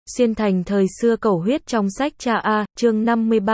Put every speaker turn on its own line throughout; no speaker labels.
Xuyên thành thời xưa cầu huyết trong sách cha A, chương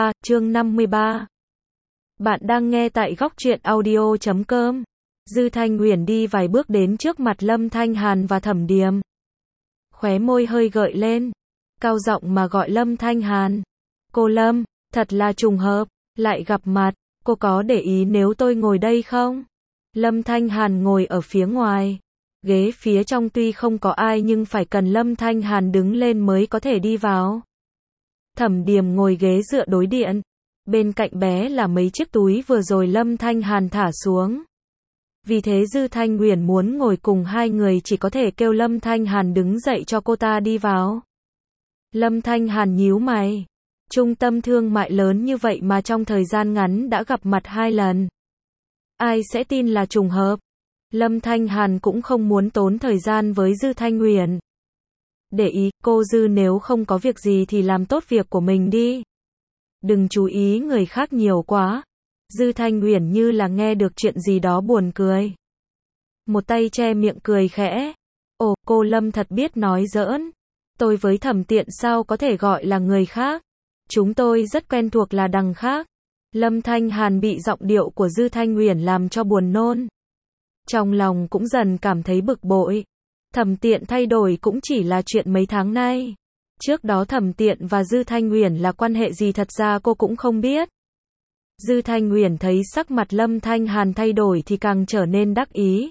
53. Bạn đang nghe tại góc truyện audio.com. Dư Thanh Huyền đi vài bước đến trước mặt Lâm Thanh Hàn và Thẩm Điềm. Khóe môi hơi gợi lên, cao giọng mà gọi Lâm Thanh Hàn. Cô Lâm, thật là trùng hợp, lại gặp mặt, cô có để ý nếu tôi ngồi đây không? Lâm Thanh Hàn ngồi ở phía ngoài. Ghế phía trong tuy không có ai nhưng phải cần Lâm Thanh Hàn đứng lên mới có thể đi vào. Thẩm Điềm ngồi ghế dựa đối diện. Bên cạnh bé là mấy chiếc túi vừa rồi Lâm Thanh Hàn thả xuống. Vì thế Dư Thanh Huyền muốn ngồi cùng hai người chỉ có thể kêu Lâm Thanh Hàn đứng dậy cho cô ta đi vào. Lâm Thanh Hàn nhíu mày. Trung tâm thương mại lớn như vậy mà trong thời gian ngắn đã gặp mặt 2 lần. Ai sẽ tin là trùng hợp? Lâm Thanh Hàn cũng không muốn tốn thời gian với Dư Thanh Huyền. Để ý, cô Dư nếu không có việc gì thì làm tốt việc của mình đi. Đừng chú ý người khác nhiều quá. Dư Thanh Huyền như là nghe được chuyện gì đó buồn cười. Một tay che miệng cười khẽ. Ồ, cô Lâm thật biết nói giỡn. Tôi với Thẩm Tiện sao có thể gọi là người khác. Chúng tôi rất quen thuộc là đằng khác. Lâm Thanh Hàn bị giọng điệu của Dư Thanh Huyền làm cho buồn nôn. Trong lòng cũng dần cảm thấy bực bội. Thẩm Tiện thay đổi cũng chỉ là chuyện mấy tháng nay. Trước đó Thẩm Tiện và Dư Thanh Huyền là quan hệ gì thật ra cô cũng không biết. Dư Thanh Huyền thấy sắc mặt Lâm Thanh Hàn thay đổi thì càng trở nên đắc ý.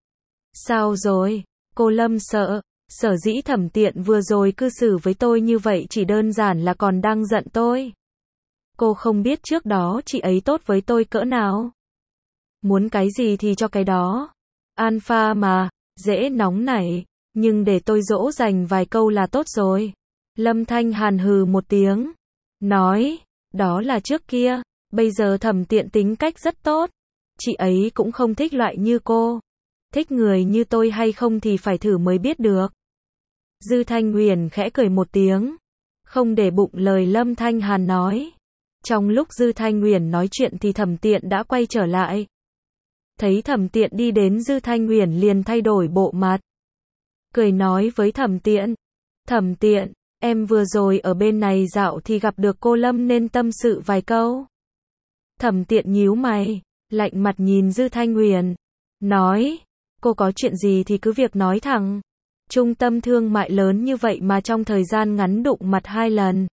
Sao rồi? Cô Lâm sở dĩ Thẩm Tiện vừa rồi cư xử với tôi như vậy chỉ đơn giản là còn đang giận tôi. Cô không biết trước đó chị ấy tốt với tôi cỡ nào. Muốn cái gì thì cho cái đó. Alpha mà, dễ nóng nảy, nhưng để tôi dỗ dành vài câu là tốt rồi. Lâm Thanh Hàn hừ một tiếng, nói, đó là trước kia, bây giờ Thẩm Tiện tính cách rất tốt. Chị ấy cũng không thích loại như cô. Thích người như tôi hay không thì phải thử mới biết được. Dư Thanh Huyền khẽ cười một tiếng, không để bụng lời Lâm Thanh Hàn nói. Trong lúc Dư Thanh Huyền nói chuyện thì Thẩm Tiện đã quay trở lại. Thấy Thẩm Tiện đi đến Dư Thanh Huyền liền thay đổi bộ mặt. Cười nói với Thẩm Tiện. Thẩm Tiện, em vừa rồi ở bên này dạo thì gặp được cô Lâm nên tâm sự vài câu. Thẩm Tiện nhíu mày, lạnh mặt nhìn Dư Thanh Huyền. Nói, cô có chuyện gì thì cứ việc nói thẳng. Trung tâm thương mại lớn như vậy mà trong thời gian ngắn đụng mặt 2 lần.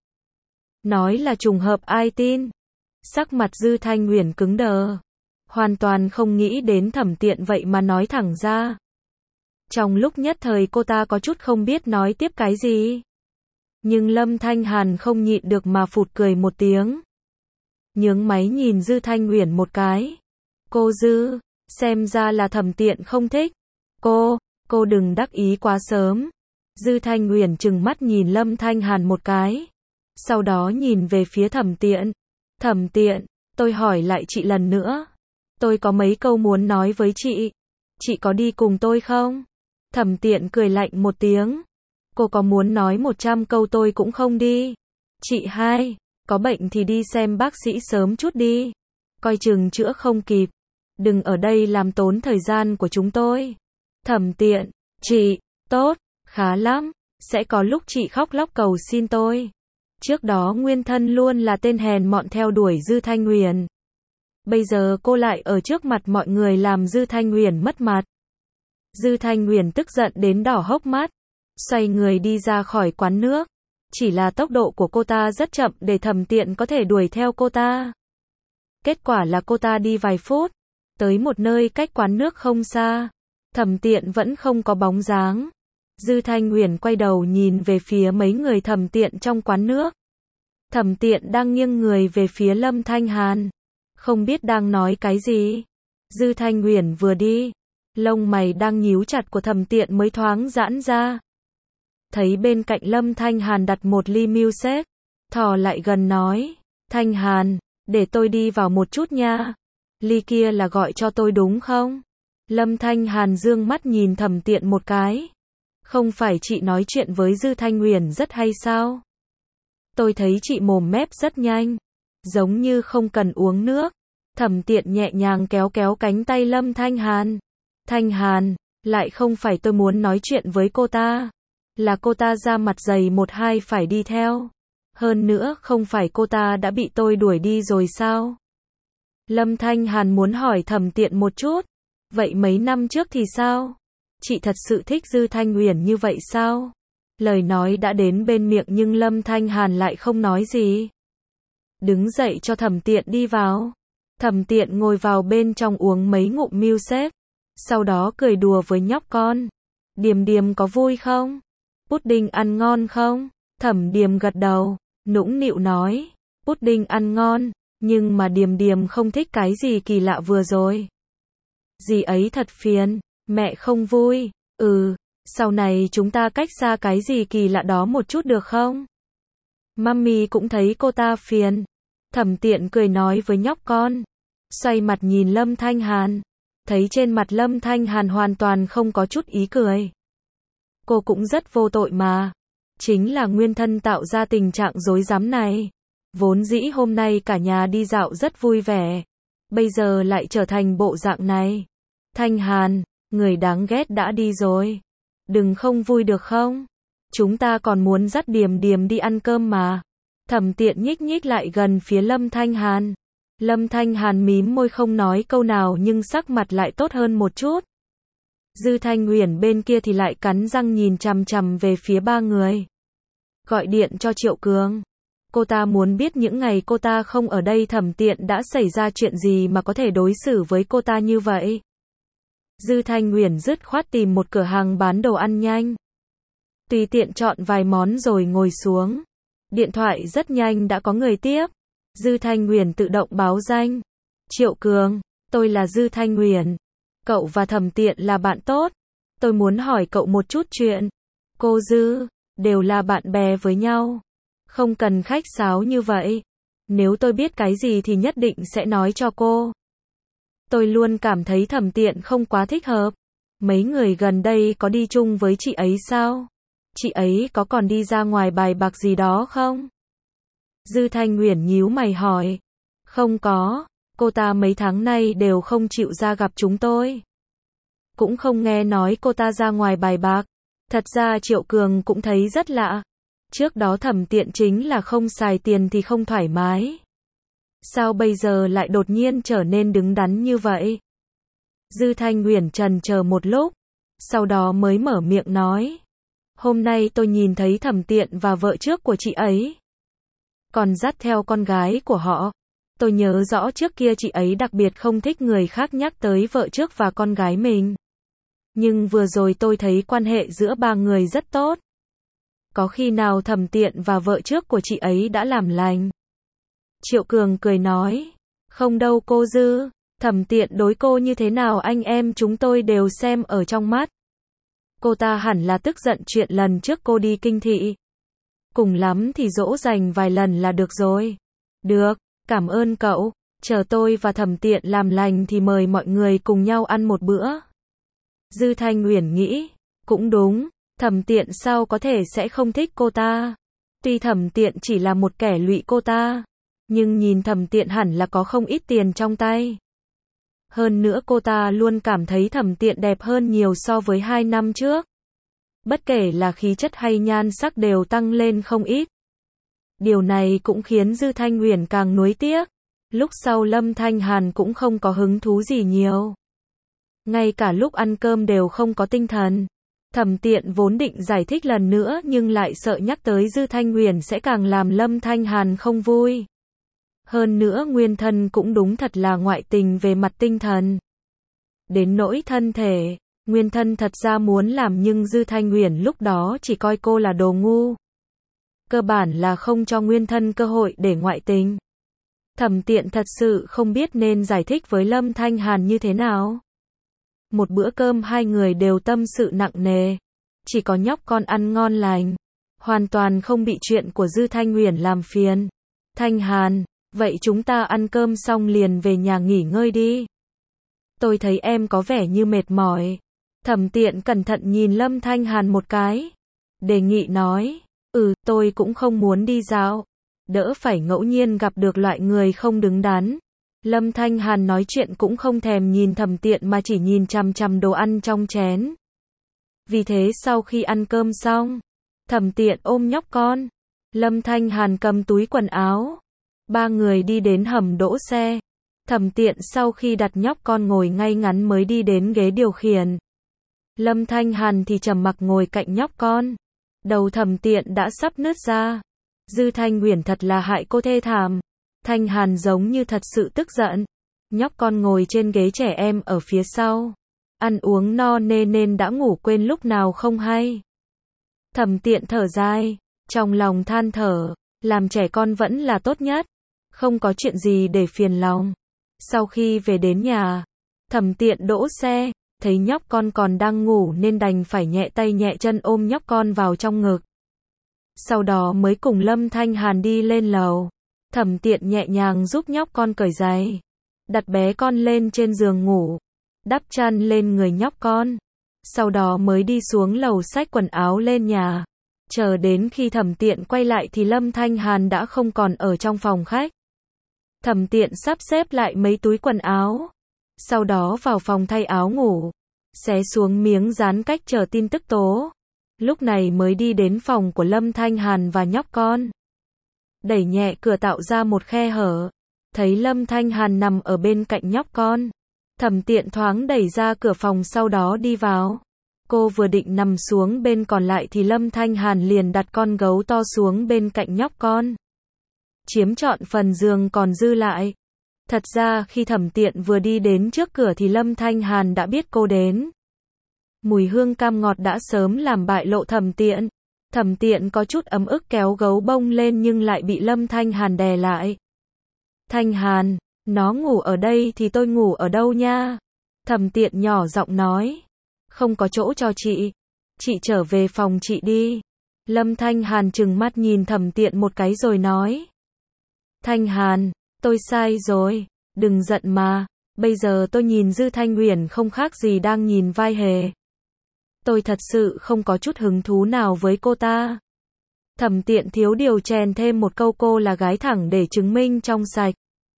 Nói là trùng hợp ai tin. Sắc mặt Dư Thanh Huyền cứng đờ. Hoàn toàn không nghĩ đến Thẩm Tiện vậy mà nói thẳng ra. Trong lúc nhất thời cô ta có chút không biết nói tiếp cái gì. Nhưng Lâm Thanh Hàn không nhịn được mà phụt cười một tiếng. Nhướng máy nhìn Dư Thanh Huyền một cái. Cô Dư, xem ra là Thẩm Tiện không thích. Cô đừng đắc ý quá sớm. Dư Thanh Huyền trừng mắt nhìn Lâm Thanh Hàn một cái. Sau đó nhìn về phía Thẩm Tiện. Thẩm Tiện, tôi hỏi lại chị lần nữa. Tôi có mấy câu muốn nói với chị. Chị có đi cùng tôi không? Thẩm Tiện cười lạnh một tiếng. Cô có muốn nói 100 câu tôi cũng không đi. Chị hai, có bệnh thì đi xem bác sĩ sớm chút đi. Coi chừng chữa không kịp. Đừng ở đây làm tốn thời gian của chúng tôi. Thẩm Tiện, chị, tốt, khá lắm. Sẽ có lúc chị khóc lóc cầu xin tôi. Trước đó nguyên thân luôn là tên hèn mọn theo đuổi Dư Thanh Huyền. Bây giờ cô lại ở trước mặt mọi người làm Dư Thanh Huyền mất mặt. Dư Thanh Huyền tức giận đến đỏ hốc mắt. Xoay người đi ra khỏi quán nước. Chỉ là tốc độ của cô ta rất chậm để Thẩm Tiện có thể đuổi theo cô ta. Kết quả là cô ta đi vài phút. Tới một nơi cách quán nước không xa. Thẩm Tiện vẫn không có bóng dáng. Dư Thanh Huyền quay đầu nhìn về phía mấy người Thẩm Tiện trong quán nước. Thẩm Tiện đang nghiêng người về phía Lâm Thanh Hàn. Không biết đang nói cái gì. Dư Thanh Huyền vừa đi. Lông mày đang nhíu chặt của Thẩm Tiện mới thoáng giãn ra. Thấy bên cạnh Lâm Thanh Hàn đặt một ly milkshake. Thò lại gần nói. Thanh Hàn, để tôi đi vào một chút nha. Ly kia là gọi cho tôi đúng không? Lâm Thanh Hàn dương mắt nhìn Thẩm Tiện một cái. Không phải chị nói chuyện với Dư Thanh Huyền rất hay sao? Tôi thấy chị mồm mép rất nhanh. Giống như không cần uống nước. Thẩm Tiện nhẹ nhàng kéo kéo cánh tay Lâm Thanh Hàn. Thanh Hàn, lại không phải tôi muốn nói chuyện với cô ta. Là cô ta ra mặt dày một hai phải đi theo. Hơn nữa không phải cô ta đã bị tôi đuổi đi rồi sao? Lâm Thanh Hàn muốn hỏi Thẩm Tiện một chút. Vậy mấy năm trước thì sao? Chị thật sự thích Dư Thanh Uyển như vậy sao? Lời nói đã đến bên miệng nhưng Lâm Thanh Hàn lại không nói gì. Đứng dậy cho Thẩm Tiện đi vào. Thẩm Tiện ngồi vào bên trong uống mấy ngụm milkshake. Sau đó cười đùa với nhóc con. Điềm Điềm có vui không? Pudding ăn ngon không? Thẩm Điềm gật đầu, nũng nịu nói. Pudding ăn ngon, nhưng mà Điềm Điềm không thích cái gì kỳ lạ vừa rồi. Dì ấy thật phiền, mẹ không vui. Sau này chúng ta cách xa cái gì kỳ lạ đó một chút được không? Mummy cũng thấy cô ta phiền. Thẩm Tiện cười nói với nhóc con. Xoay mặt nhìn Lâm Thanh Hàn. Thấy trên mặt Lâm Thanh Hàn hoàn toàn không có chút ý cười. Cô cũng rất vô tội mà. Chính là nguyên thân tạo ra tình trạng rối rắm này. Vốn dĩ hôm nay cả nhà đi dạo rất vui vẻ. Bây giờ lại trở thành bộ dạng này. Thanh Hàn, người đáng ghét đã đi rồi. Đừng không vui được không? Chúng ta còn muốn dắt Điềm Điềm đi ăn cơm mà. Thẩm Tiện nhích nhích lại gần phía Lâm Thanh Hàn. Lâm Thanh Hàn mím môi không nói câu nào nhưng sắc mặt lại tốt hơn một chút. Dư Thanh Uyển bên kia thì lại cắn răng nhìn chằm chằm về phía ba người. Gọi điện cho Triệu Cường. Cô ta muốn biết những ngày cô ta không ở đây Thẩm Tiện đã xảy ra chuyện gì mà có thể đối xử với cô ta như vậy. Dư Thanh Uyển dứt khoát tìm một cửa hàng bán đồ ăn nhanh. Tùy tiện chọn vài món rồi ngồi xuống. Điện thoại rất nhanh đã có người tiếp. Dư Thanh Uyển tự động báo danh. Triệu Cường, tôi là Dư Thanh Uyển. Cậu và Thẩm Tiện là bạn tốt. Tôi muốn hỏi cậu một chút chuyện. Cô Dư, đều là bạn bè với nhau. Không cần khách sáo như vậy. Nếu tôi biết cái gì thì nhất định sẽ nói cho cô. Tôi luôn cảm thấy Thẩm Tiện không quá thích hợp. Mấy người gần đây có đi chung với chị ấy sao? Chị ấy có còn đi ra ngoài bài bạc gì đó không? Dư Thanh Uyển nhíu mày hỏi. Không có, cô ta mấy tháng nay đều không chịu ra gặp chúng tôi. Cũng không nghe nói cô ta ra ngoài bài bạc. Thật ra Triệu Cường cũng thấy rất lạ. Trước đó Thẩm Tiện chính là không xài tiền thì không thoải mái. Sao bây giờ lại đột nhiên trở nên đứng đắn như vậy? Dư Thanh Uyển chần chờ một lúc, sau đó mới mở miệng nói. Hôm nay tôi nhìn thấy Thẩm Tiện và vợ trước của chị ấy. Còn dắt theo con gái của họ. Tôi nhớ rõ trước kia chị ấy đặc biệt không thích người khác nhắc tới vợ trước và con gái mình. Nhưng vừa rồi tôi thấy quan hệ giữa ba người rất tốt. Có khi nào Thẩm Tiện và vợ trước của chị ấy đã làm lành? Triệu Cường cười nói. Không đâu cô Dư. Thẩm Tiện đối cô như thế nào anh em chúng tôi đều xem ở trong mắt. Cô ta hẳn là tức giận chuyện lần trước cô đi kinh thị. Cùng lắm thì dỗ dành vài lần là được rồi. Được, cảm ơn cậu. Chờ tôi và Thẩm Tiện làm lành thì mời mọi người cùng nhau ăn một bữa. Dư Thanh Uyển nghĩ. Cũng đúng, Thẩm Tiện sao có thể sẽ không thích cô ta. Tuy Thẩm Tiện chỉ là một kẻ lụy cô ta. Nhưng nhìn Thẩm Tiện hẳn là có không ít tiền trong tay. Hơn nữa cô ta luôn cảm thấy Thẩm Tiện đẹp hơn nhiều so với 2 năm trước. Bất kể là khí chất hay nhan sắc đều tăng lên không ít. Điều này cũng khiến Dư Thanh Uyển càng nuối tiếc. Lúc sau Lâm Thanh Hàn cũng không có hứng thú gì nhiều. Ngay cả lúc ăn cơm đều không có tinh thần. Thẩm Tiện vốn định giải thích lần nữa nhưng lại sợ nhắc tới Dư Thanh Uyển sẽ càng làm Lâm Thanh Hàn không vui. Hơn nữa nguyên thân cũng đúng thật là ngoại tình về mặt tinh thần. Đến nỗi thân thể, nguyên thân thật ra muốn làm nhưng Dư Thanh Uyển lúc đó chỉ coi cô là đồ ngu. Cơ bản là không cho nguyên thân cơ hội để ngoại tình. Thẩm Tiện thật sự không biết nên giải thích với Lâm Thanh Hàn như thế nào. Một bữa cơm hai người đều tâm sự nặng nề. Chỉ có nhóc con ăn ngon lành. Hoàn toàn không bị chuyện của Dư Thanh Uyển làm phiền. Thanh Hàn, vậy chúng ta ăn cơm xong liền về nhà nghỉ ngơi đi. Tôi thấy em có vẻ như mệt mỏi. Thẩm Tiện cẩn thận nhìn Lâm Thanh Hàn một cái. Đề nghị nói. Tôi cũng không muốn đi dạo. Đỡ phải ngẫu nhiên gặp được loại người không đứng đắn. Lâm Thanh Hàn nói chuyện cũng không thèm nhìn Thẩm Tiện mà chỉ nhìn chằm chằm đồ ăn trong chén. Vì thế sau khi ăn cơm xong, Thẩm Tiện ôm nhóc con. Lâm Thanh Hàn cầm túi quần áo. Ba người đi đến hầm đỗ xe. Thẩm Tiện sau khi đặt nhóc con ngồi ngay ngắn mới đi đến ghế điều khiển. Lâm Thanh Hàn thì trầm mặc ngồi cạnh nhóc con. Đầu Thẩm Tiện đã sắp nứt ra. Dư Thanh Huyền thật là hại cô thê thảm. Thanh Hàn giống như thật sự tức giận. Nhóc con ngồi trên ghế trẻ em ở phía sau. Ăn uống no nê nên đã ngủ quên lúc nào không hay. Thẩm Tiện thở dài, trong lòng than thở, làm trẻ con vẫn là tốt nhất. Không có chuyện gì để phiền lòng. Sau khi về đến nhà, Thẩm Tiện đỗ xe, thấy nhóc con còn đang ngủ nên đành phải nhẹ tay nhẹ chân ôm nhóc con vào trong ngực. Sau đó mới cùng Lâm Thanh Hàn đi lên lầu. Thẩm Tiện nhẹ nhàng giúp nhóc con cởi giày, đặt bé con lên trên giường ngủ, đắp chăn lên người nhóc con. Sau đó mới đi xuống lầu xách quần áo lên nhà. Chờ đến khi Thẩm Tiện quay lại thì Lâm Thanh Hàn đã không còn ở trong phòng khách. Thẩm Tiện sắp xếp lại mấy túi quần áo. Sau đó vào phòng thay áo ngủ, xé xuống miếng dán cách chờ tin tức tố. Lúc này mới đi đến phòng của Lâm Thanh Hàn và nhóc con. Đẩy nhẹ cửa tạo ra một khe hở. Thấy Lâm Thanh Hàn nằm ở bên cạnh nhóc con. Thẩm Tiện thoáng đẩy ra cửa phòng sau đó đi vào. Cô vừa định nằm xuống bên còn lại thì Lâm Thanh Hàn liền đặt con gấu to xuống bên cạnh nhóc con. Chiếm trọn phần giường còn dư lại. Thật ra khi Thẩm Tiện vừa đi đến trước cửa thì Lâm Thanh Hàn đã biết cô đến. Mùi hương cam ngọt đã sớm làm bại lộ Thẩm Tiện. Thẩm Tiện có chút ấm ức kéo gấu bông lên nhưng lại bị Lâm Thanh Hàn đè lại. Thanh Hàn, nó ngủ ở đây thì tôi ngủ ở đâu nha? Thẩm Tiện nhỏ giọng nói. Không có chỗ cho chị. Chị trở về phòng chị đi. Lâm Thanh Hàn trừng mắt nhìn Thẩm Tiện một cái rồi nói. Thanh Hàn, tôi sai rồi. Đừng giận mà. Bây giờ tôi nhìn Dư Thanh Huyền không khác gì đang nhìn vai hề. Tôi thật sự không có chút hứng thú nào với cô ta. Thẩm Tiện thiếu điều chèn thêm một câu cô là gái thẳng để chứng minh trong sạch.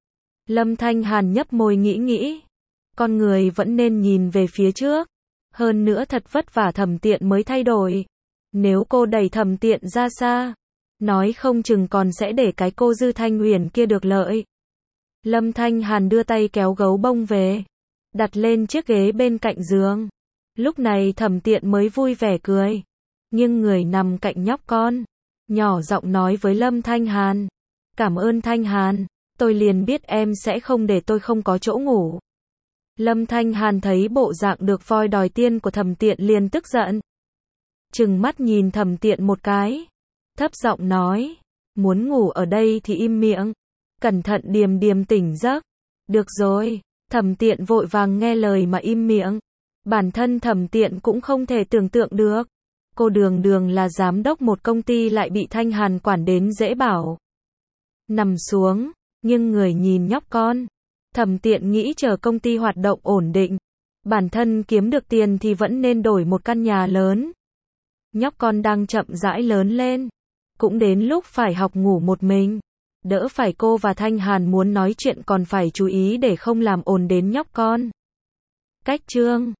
Lâm Thanh Hàn nhấp môi nghĩ. Con người vẫn nên nhìn về phía trước. Hơn nữa thật vất vả Thẩm Tiện mới thay đổi. Nếu cô đẩy Thẩm Tiện ra xa, nói không chừng còn sẽ để cái cô Dư Thanh Huyền kia được lợi. Lâm Thanh Hàn đưa tay kéo gấu bông về, đặt lên chiếc ghế bên cạnh giường. Lúc này Thẩm Tiện mới vui vẻ cười, nhưng người nằm cạnh nhóc con, nhỏ giọng nói với Lâm Thanh Hàn. Cảm ơn Thanh Hàn, tôi liền biết em sẽ không để tôi không có chỗ ngủ. Lâm Thanh Hàn thấy bộ dạng được voi đòi tiên của Thẩm Tiện liền tức giận. Trừng mắt nhìn Thẩm Tiện một cái, thấp giọng nói, muốn ngủ ở đây thì im miệng, cẩn thận điềm tỉnh giấc. Được rồi, Thẩm Tiện vội vàng nghe lời mà im miệng. Bản thân Thẩm Tiện cũng không thể tưởng tượng được. Cô đường là giám đốc một công ty lại bị Thanh Hàn quản đến dễ bảo. Nằm xuống, nhưng người nhìn nhóc con. Thẩm Tiện nghĩ chờ công ty hoạt động ổn định, bản thân kiếm được tiền thì vẫn nên đổi một căn nhà lớn. Nhóc con đang chậm rãi lớn lên, cũng đến lúc phải học ngủ một mình. Đỡ phải cô và Thanh Hàn muốn nói chuyện còn phải chú ý để không làm ồn đến nhóc con. Cách chương